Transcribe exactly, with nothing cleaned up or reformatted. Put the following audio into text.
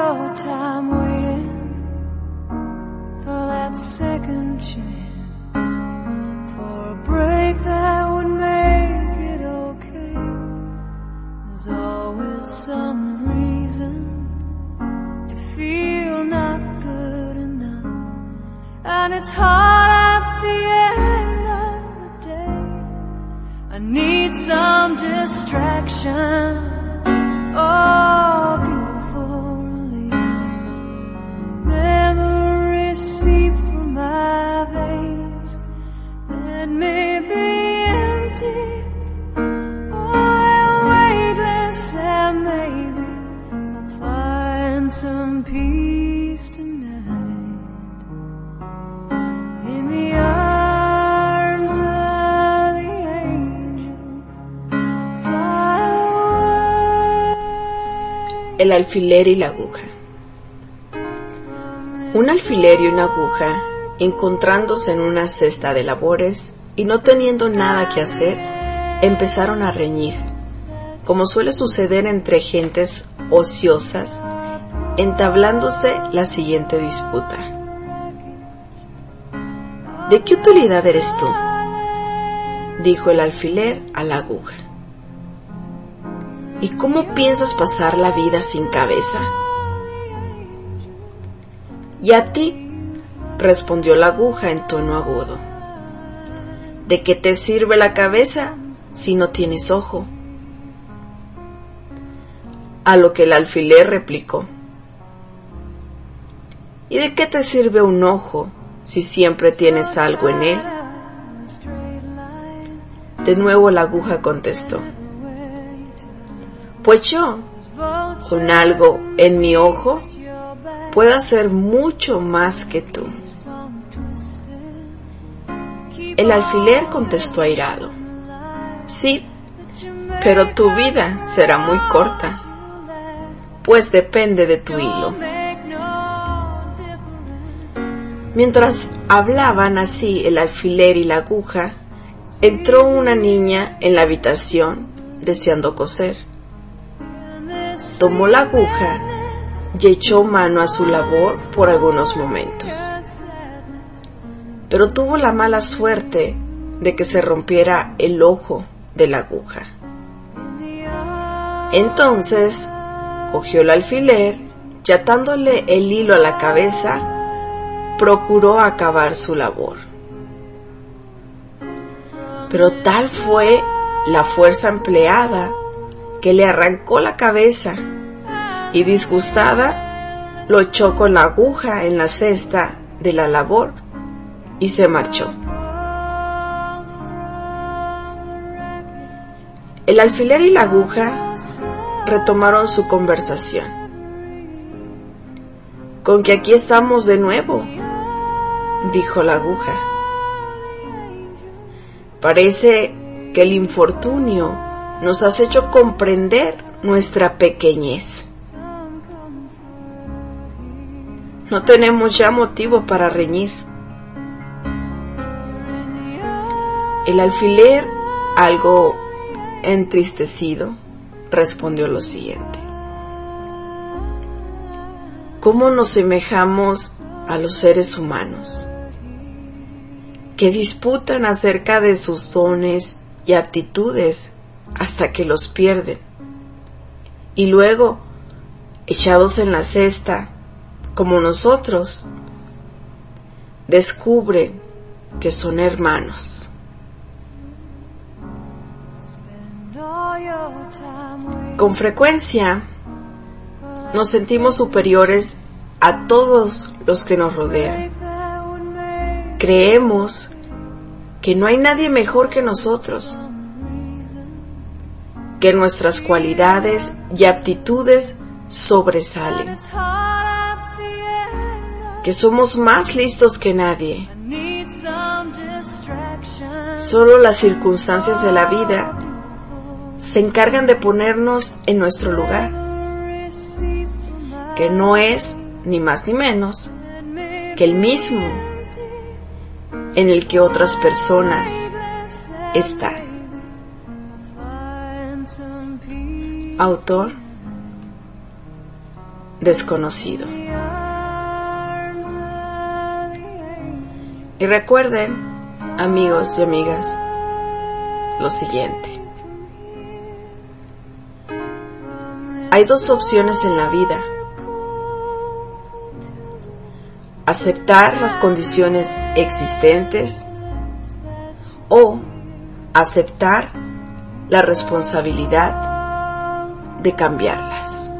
your time waiting for that second chance, for a break that would make it okay. There's always some reason to feel not good enough, and it's hard at the end of the day. I need some distraction. Oh, beautiful release. Memories seep from my veins. Let me be empty. Oh, weightless, and maybe I'll find some peace tonight in the arms of the angel. Fly away. El alfiler y la aguja. Un alfiler y una aguja, encontrándose en una cesta de labores y no teniendo nada que hacer, empezaron a reñir, como suele suceder entre gentes ociosas, entablándose la siguiente disputa. ¿De qué utilidad eres tú?, dijo el alfiler a la aguja. ¿Y cómo piensas pasar la vida sin cabeza? ¿Y a ti?, respondió la aguja en tono agudo. ¿De qué te sirve la cabeza si no tienes ojo? A lo que el alfiler replicó: ¿y de qué te sirve un ojo si siempre tienes algo en él? De nuevo la aguja contestó: pues yo, con algo en mi ojo, puedo hacer mucho más que tú. El alfiler contestó airado: sí, pero tu vida será muy corta, pues depende de tu hilo. Mientras hablaban así el alfiler y la aguja, entró una niña en la habitación deseando coser. Tomó la aguja y echó mano a su labor por algunos momentos, pero tuvo la mala suerte de que se rompiera el ojo de la aguja. Entonces cogió el alfiler y, atándole el hilo a la cabeza, procuró acabar su labor. Pero tal fue la fuerza empleada que le arrancó la cabeza y, disgustada, lo echó con la aguja en la cesta de la labor y se marchó. El alfiler y la aguja retomaron su conversación. «¿Con que aquí estamos de nuevo?», dijo la aguja. «Parece que el infortunio nos has hecho comprender nuestra pequeñez. No tenemos ya motivo para reñir». El alfiler, algo entristecido, respondió lo siguiente: ¿cómo nos semejamos a los seres humanos, que disputan acerca de sus dones y aptitudes hasta que los pierden, y luego, echados en la cesta, como nosotros, descubren que son hermanos? Con frecuencia nos sentimos superiores a todos los que nos rodean. Creemos que no hay nadie mejor que nosotros, que nuestras cualidades y aptitudes sobresalen, que somos más listos que nadie. Solo las circunstancias de la vida se encargan de ponernos en nuestro lugar, que no es ni más ni menos que el mismo en el que otras personas están. Autor: desconocido. Y recuerden, amigos y amigas, lo siguiente. Hay dos opciones en la vida: aceptar las condiciones existentes o aceptar la responsabilidad de cambiarlas.